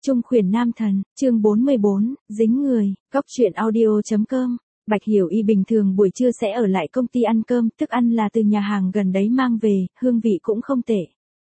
Trung khuyển nam thần, chương 44, dính người, góc truyện audio.com. Bạch Hiểu Y bình thường buổi trưa sẽ ở lại công ty ăn cơm, thức ăn là từ nhà hàng gần đấy mang về, hương vị cũng không tệ.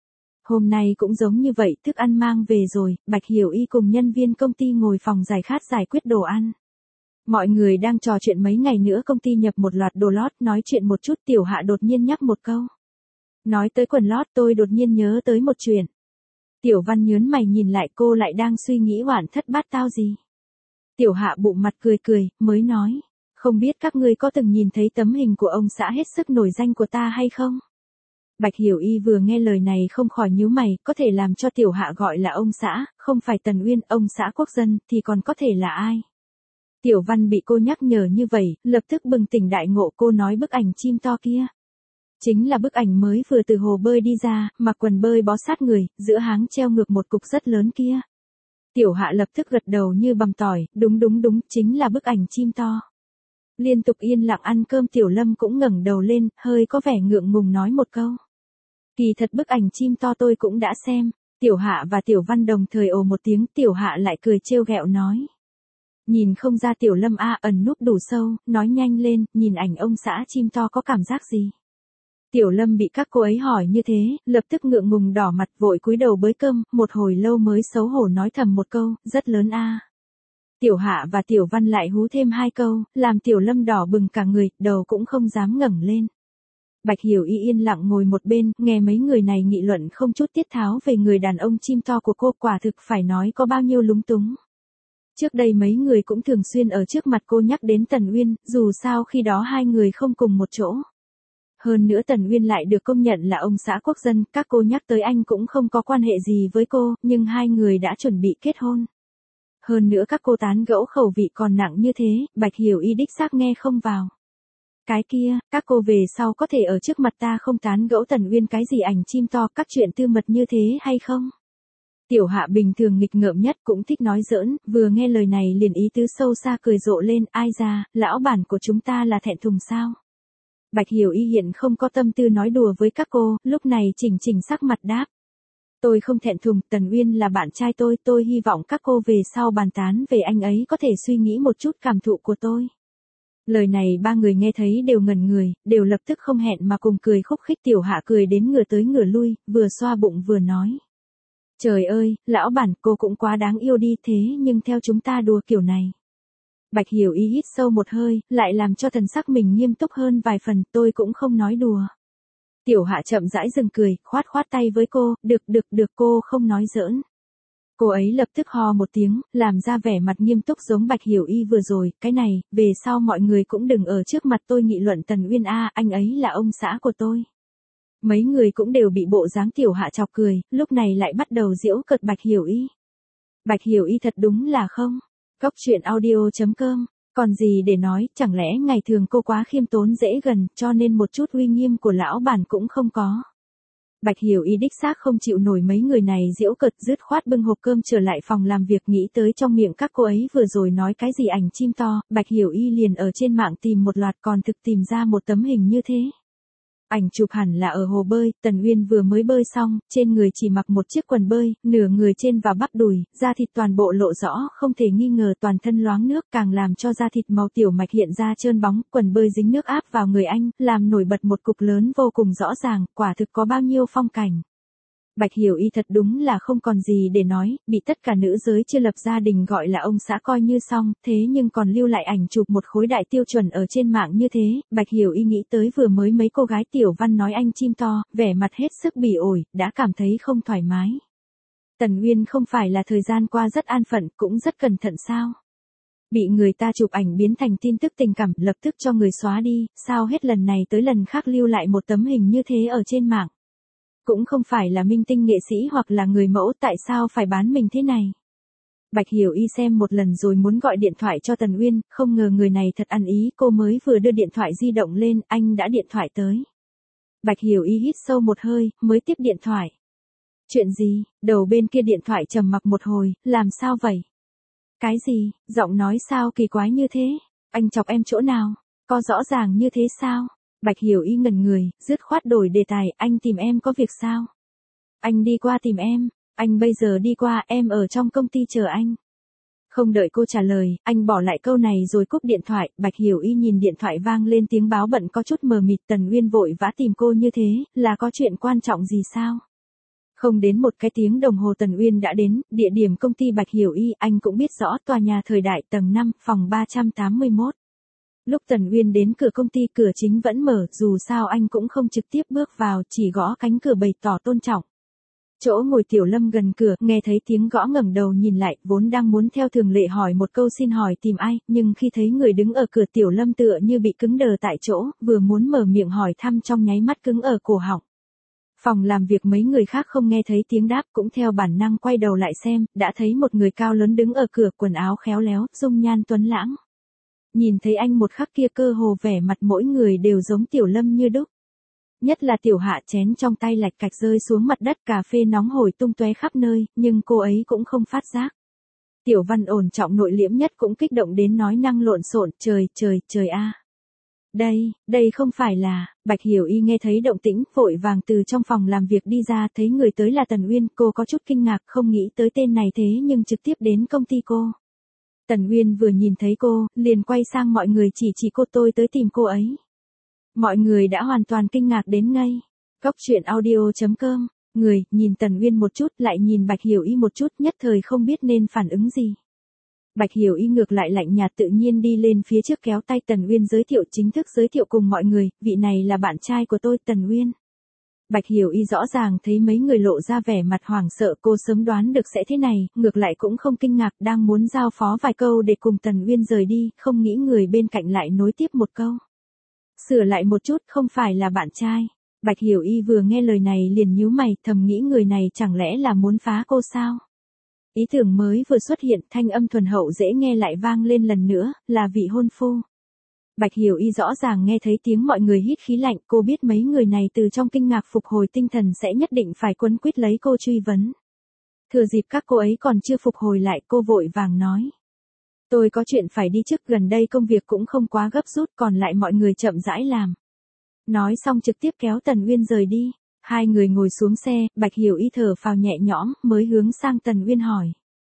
Hôm nay cũng giống như vậy, thức ăn mang về rồi, Bạch Hiểu Y cùng nhân viên công ty ngồi phòng giải khát giải quyết đồ ăn. Mọi người đang trò chuyện mấy ngày nữa công ty nhập một loạt đồ lót, nói chuyện một chút Tiểu Hạ đột nhiên nhắc một câu. Nói tới quần lót tôi đột nhiên nhớ tới một chuyện. Tiểu Văn nhớn mày nhìn lại cô lại đang suy nghĩ oản thất bát tao gì. Tiểu Hạ bụng mặt cười cười, mới nói. Không biết các ngươi có từng nhìn thấy tấm hình của ông xã hết sức nổi danh của ta hay không? Bạch Hiểu Y vừa nghe lời này không khỏi nhíu mày, có thể làm cho Tiểu Hạ gọi là ông xã, không phải Tần Uyên, ông xã quốc dân, thì còn có thể là ai? Tiểu Văn bị cô nhắc nhở như vậy, lập tức bừng tỉnh đại ngộ, cô nói bức ảnh chim to kia. Chính là bức ảnh mới vừa từ hồ bơi đi ra, mặc quần bơi bó sát người, giữa háng treo ngược một cục rất lớn kia. Tiểu Hạ lập tức gật đầu như bằm tỏi, đúng, chính là bức ảnh chim to. Liên tục yên lặng ăn cơm Tiểu Lâm cũng ngẩng đầu lên, hơi có vẻ ngượng ngùng nói một câu. Kỳ thật bức ảnh chim to tôi cũng đã xem. Tiểu Hạ và Tiểu Văn đồng thời ồ một tiếng, Tiểu Hạ lại cười trêu ghẹo nói. Nhìn không ra Tiểu Lâm ẩn núp đủ sâu, nói nhanh lên, nhìn ảnh ông xã chim to có cảm giác gì? Tiểu Lâm bị các cô ấy hỏi như thế, lập tức ngượng ngùng đỏ mặt vội cúi đầu bới cơm, một hồi lâu mới xấu hổ nói thầm một câu, rất lớn a. Tiểu Hạ và Tiểu Văn lại hú thêm hai câu, làm Tiểu Lâm đỏ bừng cả người, đầu cũng không dám ngẩng lên. Bạch Hiểu Y yên lặng ngồi một bên, nghe mấy người này nghị luận không chút tiết tháo về người đàn ông chim to của cô, quả thực phải nói có bao nhiêu lúng túng. Trước đây mấy người cũng thường xuyên ở trước mặt cô nhắc đến Tần Uyên, dù sao khi đó hai người không cùng một chỗ. Hơn nữa Tần Uyên lại được công nhận là ông xã quốc dân, các cô nhắc tới anh cũng không có quan hệ gì với cô, nhưng hai người đã chuẩn bị kết hôn. Hơn nữa các cô tán gẫu khẩu vị còn nặng như thế, Bạch Hiểu Y đích xác nghe không vào. Cái kia, các cô về sau có thể ở trước mặt ta không tán gẫu Tần Uyên cái gì ảnh chim to, các chuyện tư mật như thế hay không? Tiểu Hạ bình thường nghịch ngợm nhất cũng thích nói giỡn, vừa nghe lời này liền ý tứ sâu xa cười rộ lên, ai ra, lão bản của chúng ta là thẹn thùng sao? Bạch Hiểu Y hiện không có tâm tư nói đùa với các cô, lúc này chỉnh sắc mặt đáp. Tôi không thẹn thùng, Tần Uyên là bạn trai tôi hy vọng các cô về sau bàn tán về anh ấy có thể suy nghĩ một chút cảm thụ của tôi. Lời này ba người nghe thấy đều ngẩn người, đều lập tức không hẹn mà cùng cười khúc khích. Tiểu Hạ cười đến ngửa tới ngửa lui, vừa xoa bụng vừa nói. Trời ơi, lão bản, cô cũng quá đáng yêu đi thế nhưng theo chúng ta đùa kiểu này. Bạch Hiểu Y hít sâu một hơi, lại làm cho thần sắc mình nghiêm túc hơn vài phần, tôi cũng không nói đùa. Tiểu Hạ chậm rãi dừng cười, khoát tay với cô, được cô không nói giỡn. Cô ấy lập tức ho một tiếng, làm ra vẻ mặt nghiêm túc giống Bạch Hiểu Y vừa rồi, cái này, về sau mọi người cũng đừng ở trước mặt tôi nghị luận Tần Uyên anh ấy là ông xã của tôi. Mấy người cũng đều bị bộ dáng Tiểu Hạ chọc cười, lúc này lại bắt đầu giễu cợt Bạch Hiểu Y. Bạch Hiểu Y thật đúng là không. Góc truyện audio.com, còn gì để nói, chẳng lẽ ngày thường cô quá khiêm tốn dễ gần, cho nên một chút uy nghiêm của lão bản cũng không có. Bạch Hiểu Y đích xác không chịu nổi mấy người này giễu cợt, dứt khoát bưng hộp cơm trở lại phòng làm việc, nghĩ tới trong miệng các cô ấy vừa rồi nói cái gì ảnh chim to, Bạch Hiểu Y liền ở trên mạng tìm một loạt, còn thực tìm ra một tấm hình như thế. Ảnh chụp hẳn là ở hồ bơi, Tần Uyên vừa mới bơi xong, trên người chỉ mặc một chiếc quần bơi, nửa người trên và bắp đùi, da thịt toàn bộ lộ rõ, không thể nghi ngờ toàn thân loáng nước, càng làm cho da thịt màu tiểu mạch hiện ra trơn bóng, quần bơi dính nước áp vào người anh, làm nổi bật một cục lớn vô cùng rõ ràng, quả thực có bao nhiêu phong cảnh. Bạch Hiểu Y thật đúng là không còn gì để nói, bị tất cả nữ giới chưa lập gia đình gọi là ông xã coi như xong, thế nhưng còn lưu lại ảnh chụp một khối đại tiêu chuẩn ở trên mạng như thế, Bạch Hiểu Y nghĩ tới vừa mới mấy cô gái Tiểu Văn nói anh chim to, vẻ mặt hết sức bỉ ổi, đã cảm thấy không thoải mái. Tần Uyên không phải là thời gian qua rất an phận, cũng rất cẩn thận sao? Bị người ta chụp ảnh biến thành tin tức tình cảm, lập tức cho người xóa đi, sao hết lần này tới lần khác lưu lại một tấm hình như thế ở trên mạng? Cũng không phải là minh tinh nghệ sĩ hoặc là người mẫu, tại sao phải bán mình thế này? Bạch Hiểu Y xem một lần rồi muốn gọi điện thoại cho Tần Uyên, không ngờ người này thật ăn ý, cô mới vừa đưa điện thoại di động lên, anh đã điện thoại tới. Bạch Hiểu Y hít sâu một hơi, mới tiếp điện thoại. Chuyện gì? Đầu bên kia điện thoại trầm mặc một hồi, làm sao vậy? Cái gì? Giọng nói sao kỳ quái như thế? Anh chọc em chỗ nào? Có rõ ràng như thế sao? Bạch Hiểu Y ngẩn người, dứt khoát đổi đề tài, anh tìm em có việc sao? Anh đi qua tìm em. Anh bây giờ đi qua, em ở trong công ty chờ anh. Không đợi cô trả lời, anh bỏ lại câu này rồi cúp điện thoại. Bạch Hiểu Y nhìn điện thoại vang lên tiếng báo bận có chút mờ mịt. Tần Uyên vội vã tìm cô như thế, là có chuyện quan trọng gì sao? Không đến một cái tiếng đồng hồ Tần Uyên đã đến, địa điểm công ty Bạch Hiểu Y, anh cũng biết rõ, tòa nhà thời đại tầng 5, phòng 381. Lúc Tần Uyên đến cửa công ty, cửa chính vẫn mở, dù sao anh cũng không trực tiếp bước vào, chỉ gõ cánh cửa bày tỏ tôn trọng. Chỗ ngồi Tiểu Lâm gần cửa, nghe thấy tiếng gõ ngẩng đầu nhìn lại, vốn đang muốn theo thường lệ hỏi một câu xin hỏi tìm ai, nhưng khi thấy người đứng ở cửa Tiểu Lâm tựa như bị cứng đờ tại chỗ, vừa muốn mở miệng hỏi thăm trong nháy mắt cứng ở cổ họng. Phòng làm việc mấy người khác không nghe thấy tiếng đáp cũng theo bản năng quay đầu lại xem, đã thấy một người cao lớn đứng ở cửa, quần áo khéo léo, dung nhan tuấn lãng. Nhìn thấy anh một khắc kia cơ hồ vẻ mặt mỗi người đều giống Tiểu Lâm như đúc. Nhất là Tiểu Hạ, chén trong tay lạch cạch rơi xuống mặt đất, cà phê nóng hổi tung tóe khắp nơi, nhưng cô ấy cũng không phát giác. Tiểu Văn ổn trọng nội liễm nhất cũng kích động đến nói năng lộn xộn, trời a. Đây không phải là, Bạch Hiểu Y nghe thấy động tĩnh, vội vàng từ trong phòng làm việc đi ra, thấy người tới là Tần Uyên, cô có chút kinh ngạc, không nghĩ tới tên này thế nhưng trực tiếp đến công ty cô. Tần Uyên vừa nhìn thấy cô, liền quay sang mọi người chỉ cô, tôi tới tìm cô ấy. Mọi người đã hoàn toàn kinh ngạc đến ngây. Góc truyện audio.com, người, nhìn Tần Uyên một chút, lại nhìn Bạch Hiểu Y một chút, nhất thời không biết nên phản ứng gì. Bạch Hiểu Y ngược lại lạnh nhạt tự nhiên đi lên phía trước kéo tay Tần Uyên chính thức giới thiệu cùng mọi người, vị này là bạn trai của tôi, Tần Uyên. Bạch Hiểu Y rõ ràng thấy mấy người lộ ra vẻ mặt hoảng sợ, cô sớm đoán được sẽ thế này, ngược lại cũng không kinh ngạc, đang muốn giao phó vài câu để cùng Tần Uyên rời đi, không nghĩ người bên cạnh lại nối tiếp một câu. Sửa lại một chút, không phải là bạn trai. Bạch Hiểu Y vừa nghe lời này liền nhíu mày, thầm nghĩ người này chẳng lẽ là muốn phá cô sao? Ý tưởng mới vừa xuất hiện, thanh âm thuần hậu dễ nghe lại vang lên lần nữa, là vị hôn phu. Bạch Hiểu Y rõ ràng nghe thấy tiếng mọi người hít khí lạnh, cô biết mấy người này từ trong kinh ngạc phục hồi tinh thần sẽ nhất định phải quấn quýt lấy cô truy vấn. Thừa dịp các cô ấy còn chưa phục hồi lại, cô vội vàng nói. Tôi có chuyện phải đi trước, gần đây công việc cũng không quá gấp rút, còn lại mọi người chậm rãi làm. Nói xong trực tiếp kéo Tần Uyên rời đi. Hai người ngồi xuống xe, Bạch Hiểu Y thở phào nhẹ nhõm, mới hướng sang Tần Uyên hỏi.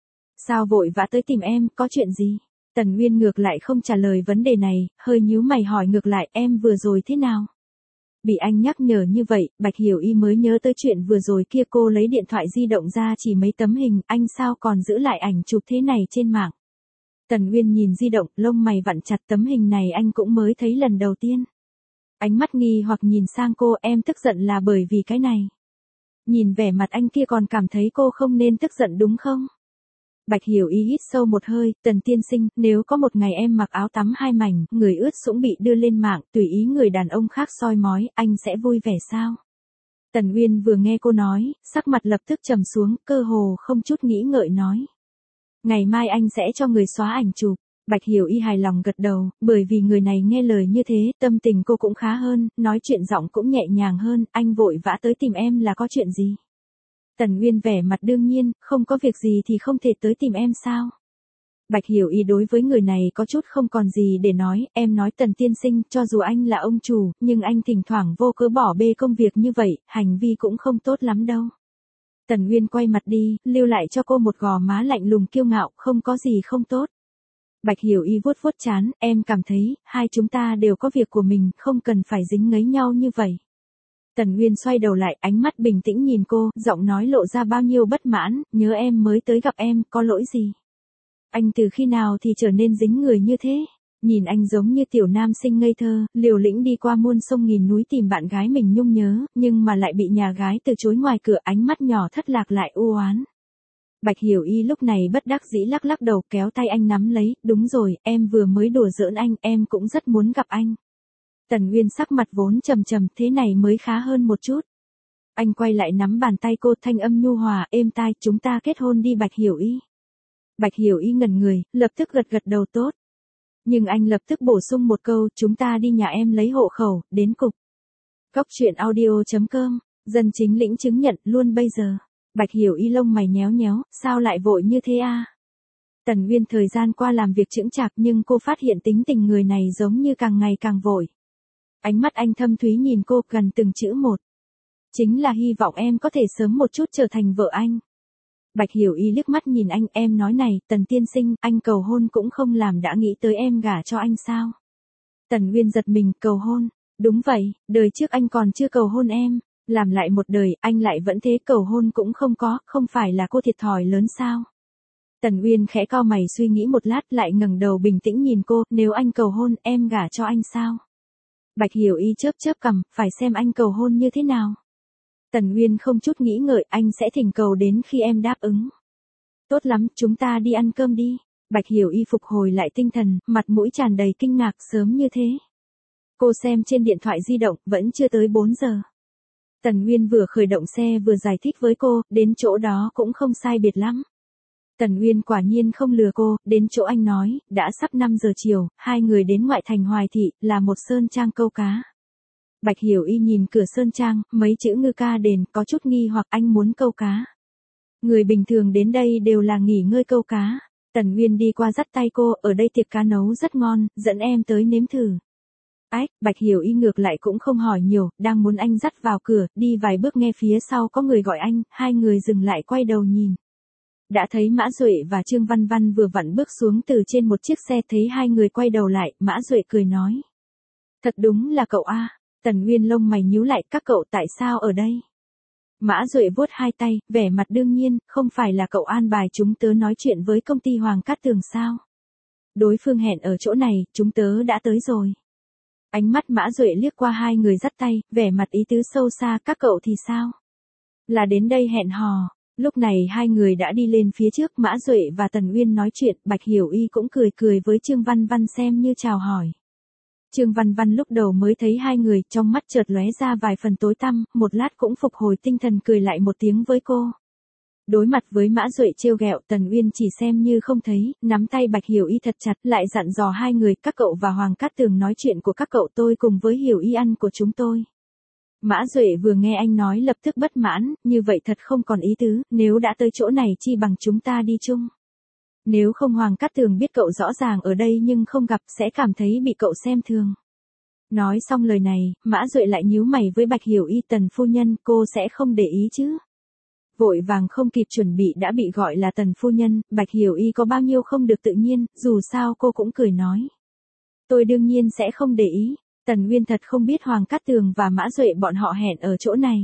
Sao vội vã tới tìm em, có chuyện gì? Tần Uyên ngược lại không trả lời vấn đề này, hơi nhíu mày hỏi ngược lại, em vừa rồi thế nào? Bị anh nhắc nhở như vậy, Bạch Hiểu Y mới nhớ tới chuyện vừa rồi kia, cô lấy điện thoại di động ra chỉ mấy tấm hình, anh sao còn giữ lại ảnh chụp thế này trên mạng? Tần Uyên nhìn di động, lông mày vặn chặt, tấm hình này anh cũng mới thấy lần đầu tiên. Ánh mắt nghi hoặc nhìn sang cô, em tức giận là bởi vì cái này. Nhìn vẻ mặt anh kia còn cảm thấy cô không nên tức giận đúng không? Bạch Hiểu Y hít sâu một hơi, Tần tiên sinh, nếu có một ngày em mặc áo tắm hai mảnh, người ướt sũng bị đưa lên mạng, tùy ý người đàn ông khác soi mói, anh sẽ vui vẻ sao? Tần Uyên vừa nghe cô nói, sắc mặt lập tức trầm xuống, cơ hồ không chút nghĩ ngợi nói. Ngày mai anh sẽ cho người xóa ảnh chụp. Bạch Hiểu Y hài lòng gật đầu, bởi vì người này nghe lời như thế, tâm tình cô cũng khá hơn, nói chuyện giọng cũng nhẹ nhàng hơn, anh vội vã tới tìm em là có chuyện gì? Tần Uyên vẻ mặt đương nhiên, không có việc gì thì không thể tới tìm em sao? Bạch Hiểu Y đối với người này có chút không còn gì để nói, em nói Tần tiên sinh, cho dù anh là ông chủ, nhưng anh thỉnh thoảng vô cớ bỏ bê công việc như vậy, hành vi cũng không tốt lắm đâu. Tần Uyên quay mặt đi, lưu lại cho cô một gò má lạnh lùng kiêu ngạo, không có gì không tốt. Bạch Hiểu Y vuốt vuốt trán, em cảm thấy, hai chúng ta đều có việc của mình, không cần phải dính ngấy nhau như vậy. Tần Uyên xoay đầu lại, ánh mắt bình tĩnh nhìn cô, giọng nói lộ ra bao nhiêu bất mãn, nhớ em mới tới gặp em, có lỗi gì? Anh từ khi nào thì trở nên dính người như thế? Nhìn anh giống như tiểu nam sinh ngây thơ, liều lĩnh đi qua muôn sông nghìn núi tìm bạn gái mình nhung nhớ, nhưng mà lại bị nhà gái từ chối ngoài cửa, ánh mắt nhỏ thất lạc lại u oán. Bạch Hiểu Y lúc này bất đắc dĩ lắc lắc đầu, kéo tay anh nắm lấy, đúng rồi, em vừa mới đùa giỡn anh, em cũng rất muốn gặp anh. Tần Uyên sắc mặt vốn trầm trầm, thế này mới khá hơn một chút. Anh quay lại nắm bàn tay cô, thanh âm nhu hòa, êm tai, chúng ta kết hôn đi Bạch Hiểu Y. Bạch Hiểu Y ngẩn người, lập tức gật đầu tốt. Nhưng anh lập tức bổ sung một câu, chúng ta đi nhà em lấy hộ khẩu, đến cục. Góc truyện audio.com, dân chính lĩnh chứng nhận luôn bây giờ. Bạch Hiểu Y lông mày nhéo nhéo, sao lại vội như thế a? Tần Uyên thời gian qua làm việc chững chạc nhưng cô phát hiện tính tình người này giống như càng ngày càng vội. Ánh mắt anh thâm thúy nhìn cô gần từng chữ một. Chính là hy vọng em có thể sớm một chút trở thành vợ anh. Bạch Hiểu Y liếc mắt nhìn anh, em nói này, Tần tiên sinh, anh cầu hôn cũng không làm đã nghĩ tới em gả cho anh sao? Tần Uyên giật mình, cầu hôn. Đúng vậy, đời trước anh còn chưa cầu hôn em. Làm lại một đời, anh lại vẫn thế, cầu hôn cũng không có, không phải là cô thiệt thòi lớn sao? Tần Uyên khẽ cau mày suy nghĩ một lát lại ngẩng đầu bình tĩnh nhìn cô, nếu anh cầu hôn, em gả cho anh sao? Bạch Hiểu Y chớp chớp cằm, phải xem anh cầu hôn như thế nào. Tần Uyên không chút nghĩ ngợi, anh sẽ thỉnh cầu đến khi em đáp ứng. Tốt lắm, chúng ta đi ăn cơm đi. Bạch Hiểu Y phục hồi lại tinh thần, mặt mũi tràn đầy kinh ngạc, sớm như thế. Cô xem trên điện thoại di động, vẫn chưa tới 4 giờ. Tần Uyên vừa khởi động xe vừa giải thích với cô, đến chỗ đó cũng không sai biệt lắm. Tần Uyên quả nhiên không lừa cô, đến chỗ anh nói, đã sắp 5 giờ chiều, hai người đến ngoại thành Hoài Thị, là một sơn trang câu cá. Bạch Hiểu Y nhìn cửa sơn trang, mấy chữ ngư ca đền, có chút nghi hoặc anh muốn câu cá. Người bình thường đến đây đều là nghỉ ngơi câu cá. Tần Uyên đi qua dắt tay cô, ở đây tiệc cá nấu rất ngon, dẫn em tới nếm thử. Ách, Bạch Hiểu Y ngược lại cũng không hỏi nhiều, đang muốn anh dắt vào cửa, đi vài bước nghe phía sau có người gọi anh, hai người dừng lại quay đầu nhìn. Đã thấy Mã Duệ và Trương Văn Văn vừa vặn bước xuống từ trên một chiếc xe, thấy hai người quay đầu lại, Mã Duệ cười nói. Thật đúng là cậu a. Tần Uyên lông mày nhíu lại, các cậu tại sao ở đây? Mã Duệ vuốt hai tay, vẻ mặt đương nhiên, không phải là cậu an bài chúng tớ nói chuyện với công ty Hoàng Cát Tường sao? Đối phương hẹn ở chỗ này, chúng tớ đã tới rồi. Ánh mắt Mã Duệ liếc qua hai người dắt tay, vẻ mặt ý tứ sâu xa, các cậu thì sao? Là đến đây hẹn hò. Lúc này hai người đã đi lên phía trước, Mã Duệ và Tần Uyên nói chuyện, Bạch Hiểu Y cũng cười cười với Trương Văn Văn xem như chào hỏi. Trương Văn Văn lúc đầu mới thấy hai người, trong mắt chợt lóe ra vài phần tối tăm, một lát cũng phục hồi tinh thần cười lại một tiếng với cô. Đối mặt với Mã Duệ trêu ghẹo, Tần Uyên chỉ xem như không thấy, nắm tay Bạch Hiểu Y thật chặt, lại dặn dò hai người, các cậu và Hoàng Cát Tường nói chuyện của các cậu, tôi cùng với Hiểu Y ăn của chúng tôi. Mã Duệ vừa nghe anh nói lập tức bất mãn, như vậy thật không còn ý tứ, nếu đã tới chỗ này chi bằng chúng ta đi chung. Nếu không Hoàng Cát Tường biết cậu rõ ràng ở đây nhưng không gặp sẽ cảm thấy bị cậu xem thường. Nói xong lời này, Mã Duệ lại nhíu mày với Bạch Hiểu Y, Tần phu nhân, cô sẽ không để ý chứ. Vội vàng không kịp chuẩn bị đã bị gọi là Tần phu nhân, Bạch Hiểu Y có bao nhiêu không được tự nhiên, dù sao cô cũng cười nói. Tôi đương nhiên sẽ không để ý. Tần Uyên thật không biết Hoàng Cát Tường và Mã Duệ bọn họ hẹn ở chỗ này.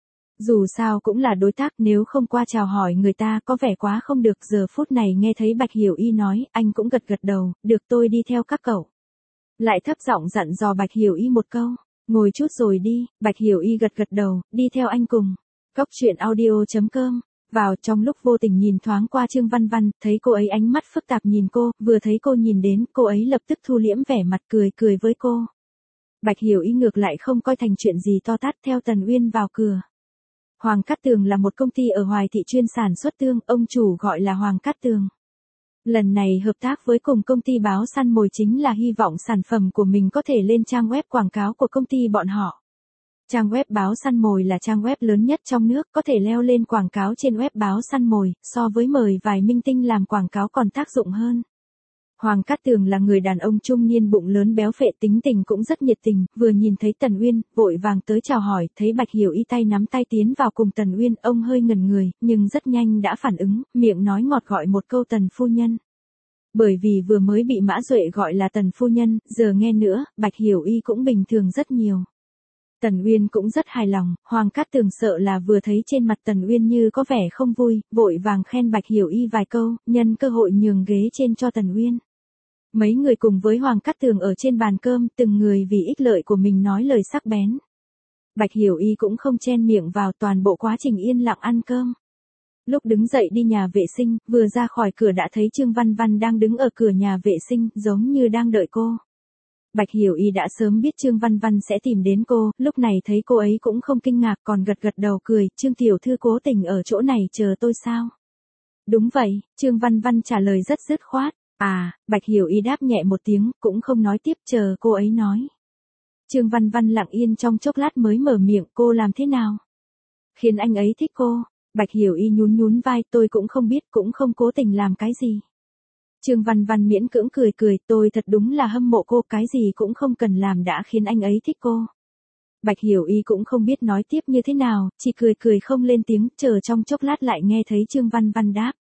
Dù sao cũng là đối tác, nếu không qua chào hỏi người ta có vẻ quá không được. Giờ phút này nghe thấy Bạch Hiểu Y nói, anh cũng gật gật đầu, được tôi đi theo các cậu. Lại thấp giọng dặn dò Bạch Hiểu Y một câu, ngồi chút rồi đi. Bạch Hiểu Y gật gật đầu, đi theo anh cùng. Cóc truyện audio.com. Vào trong lúc vô tình nhìn thoáng qua Trương Văn Văn, thấy cô ấy ánh mắt phức tạp nhìn cô, vừa thấy cô nhìn đến, cô ấy lập tức thu liễm vẻ mặt cười với cô. Bạch Hiểu Y ngược lại không coi thành chuyện gì to tát, theo Tần Uyên vào cửa. Hoàng Cát Tường là một công ty ở Hoài Thị chuyên sản xuất tương, ông chủ gọi là Hoàng Cát Tường. Lần này hợp tác với cùng công ty báo săn mồi chính là hy vọng sản phẩm của mình có thể lên trang web quảng cáo của công ty bọn họ. Trang web báo săn mồi là trang web lớn nhất trong nước, có thể leo lên quảng cáo trên web báo săn mồi, so với mời vài minh tinh làm quảng cáo còn tác dụng hơn. Hoàng Cát Tường là người đàn ông trung niên bụng lớn béo phệ, tính tình cũng rất nhiệt tình, vừa nhìn thấy Tần Uyên, vội vàng tới chào hỏi, thấy Bạch Hiểu Y tay nắm tay tiến vào cùng Tần Uyên, ông hơi ngẩn người, nhưng rất nhanh đã phản ứng, miệng nói ngọt gọi một câu Tần phu nhân. Bởi vì vừa mới bị Mã Duệ gọi là Tần phu nhân, giờ nghe nữa, Bạch Hiểu Y cũng bình thường rất nhiều. Tần Uyên cũng rất hài lòng, Hoàng Cát Tường sợ là vừa thấy trên mặt Tần Uyên như có vẻ không vui, vội vàng khen Bạch Hiểu Y vài câu, nhân cơ hội nhường ghế trên cho Tần Uyên. Mấy người cùng với Hoàng Cát Tường ở trên bàn cơm, từng người vì ích lợi của mình nói lời sắc bén. Bạch Hiểu Y cũng không chen miệng vào, toàn bộ quá trình yên lặng ăn cơm. Lúc đứng dậy đi nhà vệ sinh, vừa ra khỏi cửa đã thấy Trương Văn Văn đang đứng ở cửa nhà vệ sinh, giống như đang đợi cô. Bạch Hiểu Y đã sớm biết Trương Văn Văn sẽ tìm đến cô, lúc này thấy cô ấy cũng không kinh ngạc còn gật gật đầu cười, Trương tiểu thư cố tình ở chỗ này chờ tôi sao? Đúng vậy, Trương Văn Văn trả lời rất dứt khoát. À, Bạch Hiểu Y đáp nhẹ một tiếng, cũng không nói tiếp, chờ cô ấy nói. Trương Văn Văn lặng yên trong chốc lát mới mở miệng, cô làm thế nào? Khiến anh ấy thích cô. Bạch Hiểu Y nhún vai, tôi cũng không biết, cũng không cố tình làm cái gì. Trương Văn Văn miễn cưỡng cười, tôi thật đúng là hâm mộ cô, cái gì cũng không cần làm đã khiến anh ấy thích cô. Bạch Hiểu Y cũng không biết nói tiếp như thế nào, chỉ cười cười không lên tiếng, chờ trong chốc lát lại nghe thấy Trương Văn Văn đáp.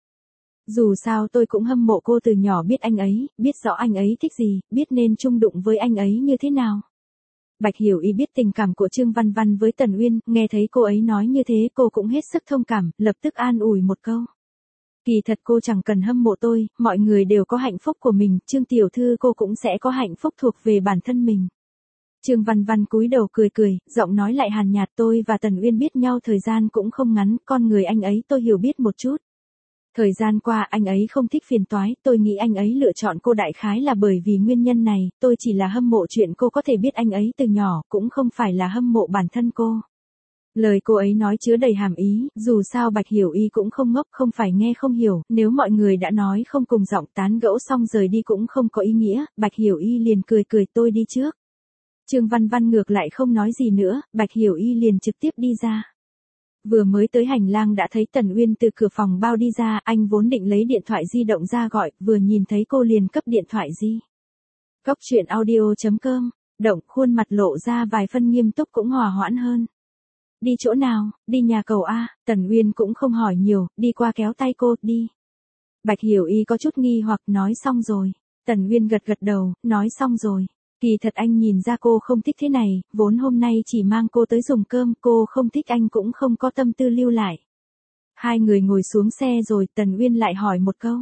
Dù sao tôi cũng hâm mộ cô từ nhỏ, biết anh ấy, biết rõ anh ấy thích gì, biết nên chung đụng với anh ấy như thế nào. Bạch Hiểu Y biết tình cảm của Trương Văn Văn với Tần Uyên, nghe thấy cô ấy nói như thế cô cũng hết sức thông cảm, lập tức an ủi một câu. Kỳ thật cô chẳng cần hâm mộ tôi, mọi người đều có hạnh phúc của mình, Trương tiểu thư cô cũng sẽ có hạnh phúc thuộc về bản thân mình. Trương Văn Văn cúi đầu cười cười, giọng nói lại hàn nhạt, tôi và Tần Uyên biết nhau thời gian cũng không ngắn, con người anh ấy tôi hiểu biết một chút. Thời gian qua anh ấy không thích phiền toái, tôi nghĩ anh ấy lựa chọn cô đại khái là bởi vì nguyên nhân này, tôi chỉ là hâm mộ chuyện cô có thể biết anh ấy từ nhỏ, cũng không phải là hâm mộ bản thân cô. Lời cô ấy nói chứa đầy hàm ý, dù sao Bạch Hiểu Y cũng không ngốc, không phải nghe không hiểu, nếu mọi người đã nói không cùng giọng tán gẫu xong rời đi cũng không có ý nghĩa, Bạch Hiểu Y liền cười cười, tôi đi trước. Trương Văn Văn ngược lại không nói gì nữa, Bạch Hiểu Y liền trực tiếp đi ra. Vừa mới tới hành lang đã thấy Tần Uyên từ cửa phòng bao đi ra, anh vốn định lấy điện thoại di động ra gọi, vừa nhìn thấy cô liền cấp điện thoại di. Góc truyện audio.com, động, khuôn mặt lộ ra vài phân nghiêm túc cũng hòa hoãn hơn. Đi chỗ nào, đi nhà cầu A, Tần Uyên cũng không hỏi nhiều, đi qua kéo tay cô, đi. Bạch Hiểu Y có chút nghi hoặc, nói xong rồi. Tần Uyên gật gật đầu, nói xong rồi. Kỳ thật anh nhìn ra cô không thích thế này, vốn hôm nay chỉ mang cô tới dùng cơm, cô không thích anh cũng không có tâm tư lưu lại. Hai người ngồi xuống xe rồi, Tần Uyên lại hỏi một câu.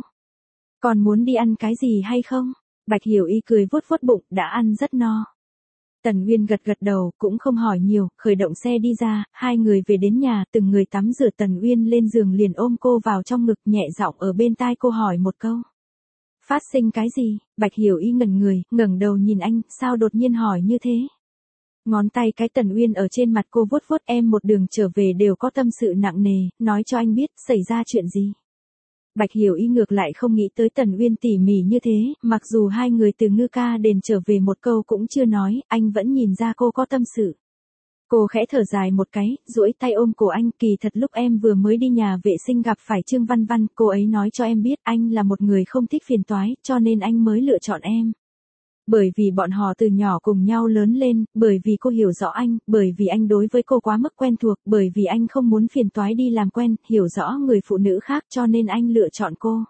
Còn muốn đi ăn cái gì hay không? Bạch Hiểu Y cười vuốt vuốt bụng, đã ăn rất no. Tần Uyên gật gật đầu, cũng không hỏi nhiều, khởi động xe đi ra, hai người về đến nhà, từng người tắm rửa, Tần Uyên lên giường liền ôm cô vào trong ngực, nhẹ giọng ở bên tai cô hỏi một câu. Phát sinh cái gì? Bạch Hiểu Y ngẩn người, ngẩng đầu nhìn anh, sao đột nhiên hỏi như thế? Ngón tay cái Tần Uyên ở trên mặt cô vuốt vuốt, em một đường trở về đều có tâm sự nặng nề, nói cho anh biết, xảy ra chuyện gì? Bạch Hiểu Y ngược lại không nghĩ tới Tần Uyên tỉ mỉ như thế, mặc dù hai người từ Ngư Ca đền trở về một câu cũng chưa nói, anh vẫn nhìn ra cô có tâm sự. Cô khẽ thở dài một cái, duỗi tay ôm cổ anh, kỳ thật lúc em vừa mới đi nhà vệ sinh gặp phải Trương Văn Văn, cô ấy nói cho em biết anh là một người không thích phiền toái, cho nên anh mới lựa chọn em. Bởi vì bọn họ từ nhỏ cùng nhau lớn lên, bởi vì cô hiểu rõ anh, bởi vì anh đối với cô quá mức quen thuộc, bởi vì anh không muốn phiền toái đi làm quen, hiểu rõ người phụ nữ khác cho nên anh lựa chọn cô.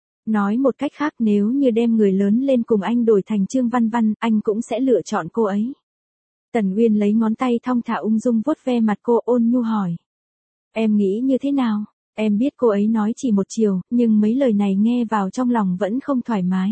Nói một cách khác, nếu như đem người lớn lên cùng anh đổi thành Trương Văn Văn, anh cũng sẽ lựa chọn cô ấy. Tần Uyên lấy ngón tay thong thả ung dung vuốt ve mặt cô, ôn nhu hỏi. Em nghĩ như thế nào? Em biết cô ấy nói chỉ một chiều, nhưng mấy lời này nghe vào trong lòng vẫn không thoải mái.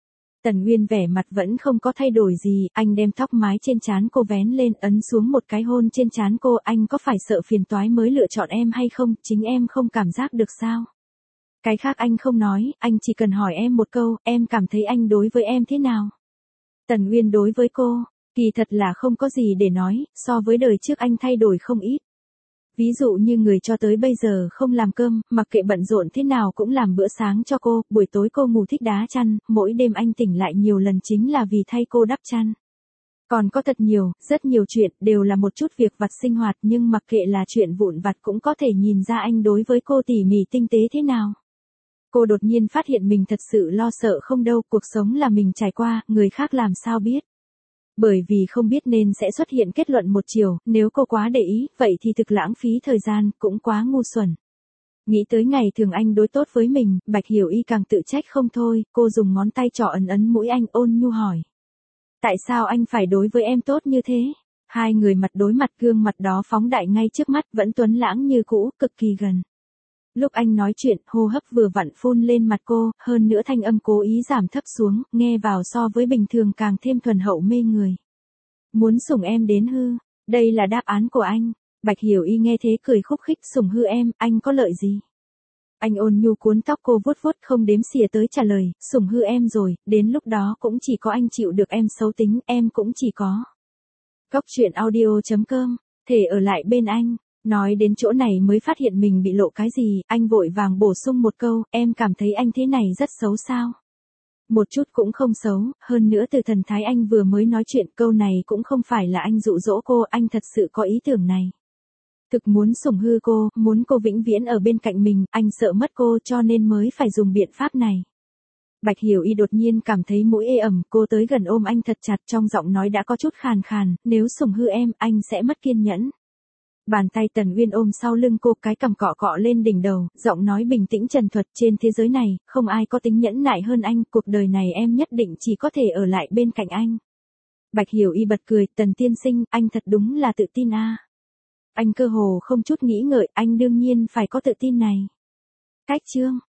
Tần Uyên vẻ mặt vẫn không có thay đổi gì, anh đem tóc mái trên trán cô vén lên, ấn xuống một cái hôn trên trán cô, anh có phải sợ phiền toái mới lựa chọn em hay không, chính em không cảm giác được sao? Cái khác anh không nói, anh chỉ cần hỏi em một câu, em cảm thấy anh đối với em thế nào? Tần Uyên đối với cô, kỳ thật là không có gì để nói, so với đời trước anh thay đổi không ít. Ví dụ như người cho tới bây giờ không làm cơm, mặc kệ bận rộn thế nào cũng làm bữa sáng cho cô, buổi tối cô ngủ thích đá chăn, mỗi đêm anh tỉnh lại nhiều lần chính là vì thay cô đắp chăn. Còn có thật nhiều, rất nhiều chuyện, đều là một chút việc vặt sinh hoạt, nhưng mặc kệ là chuyện vụn vặt cũng có thể nhìn ra anh đối với cô tỉ mỉ tinh tế thế nào. Cô đột nhiên phát hiện mình thật sự lo sợ không đâu, cuộc sống là mình trải qua, người khác làm sao biết. Bởi vì không biết nên sẽ xuất hiện kết luận một chiều, nếu cô quá để ý, vậy thì thực lãng phí thời gian, cũng quá ngu xuẩn. Nghĩ tới ngày thường anh đối tốt với mình, Bạch Hiểu Y càng tự trách không thôi, cô dùng ngón tay trỏ ấn ấn mũi anh, ôn nhu hỏi. Tại sao anh phải đối với em tốt như thế? Hai người mặt đối mặt, gương mặt đó phóng đại ngay trước mắt, vẫn tuấn lãng như cũ, cực kỳ gần. Lúc anh nói chuyện, hô hấp vừa vặn phun lên mặt cô, hơn nữa thanh âm cố ý giảm thấp xuống, nghe vào so với bình thường càng thêm thuần hậu mê người. Muốn sủng em đến hư, đây là đáp án của anh. Bạch Hiểu Y nghe thế cười khúc khích, sủng hư em, anh có lợi gì? Anh ôn nhu cuốn tóc cô vuốt vuốt không đếm xỉa tới trả lời, sủng hư em rồi, đến lúc đó cũng chỉ có anh chịu được em xấu tính, em cũng chỉ có. Góc truyện audio.com, thể ở lại bên anh. Nói đến chỗ này mới phát hiện mình bị lộ cái gì, anh vội vàng bổ sung một câu, em cảm thấy anh thế này rất xấu sao? Một chút cũng không xấu, hơn nữa từ thần thái anh vừa mới nói chuyện, câu này cũng không phải là anh dụ dỗ cô, anh thật sự có ý tưởng này. Thực muốn sủng hư cô, muốn cô vĩnh viễn ở bên cạnh mình, anh sợ mất cô cho nên mới phải dùng biện pháp này. Bạch Hiểu Y đột nhiên cảm thấy mũi ê ẩm, cô tới gần ôm anh thật chặt, trong giọng nói đã có chút khàn khàn, nếu sủng hư em, anh sẽ mất kiên nhẫn. Bàn tay Tần Uyên ôm sau lưng cô, cái cằm cọ cọ lên đỉnh đầu, giọng nói bình tĩnh trần thuật, trên thế giới này, không ai có tính nhẫn nại hơn anh, cuộc đời này em nhất định chỉ có thể ở lại bên cạnh anh. Bạch Hiểu Y bật cười, Tần tiên sinh, anh thật đúng là tự tin a. Anh cơ hồ không chút nghĩ ngợi, anh đương nhiên phải có tự tin này. Cách chương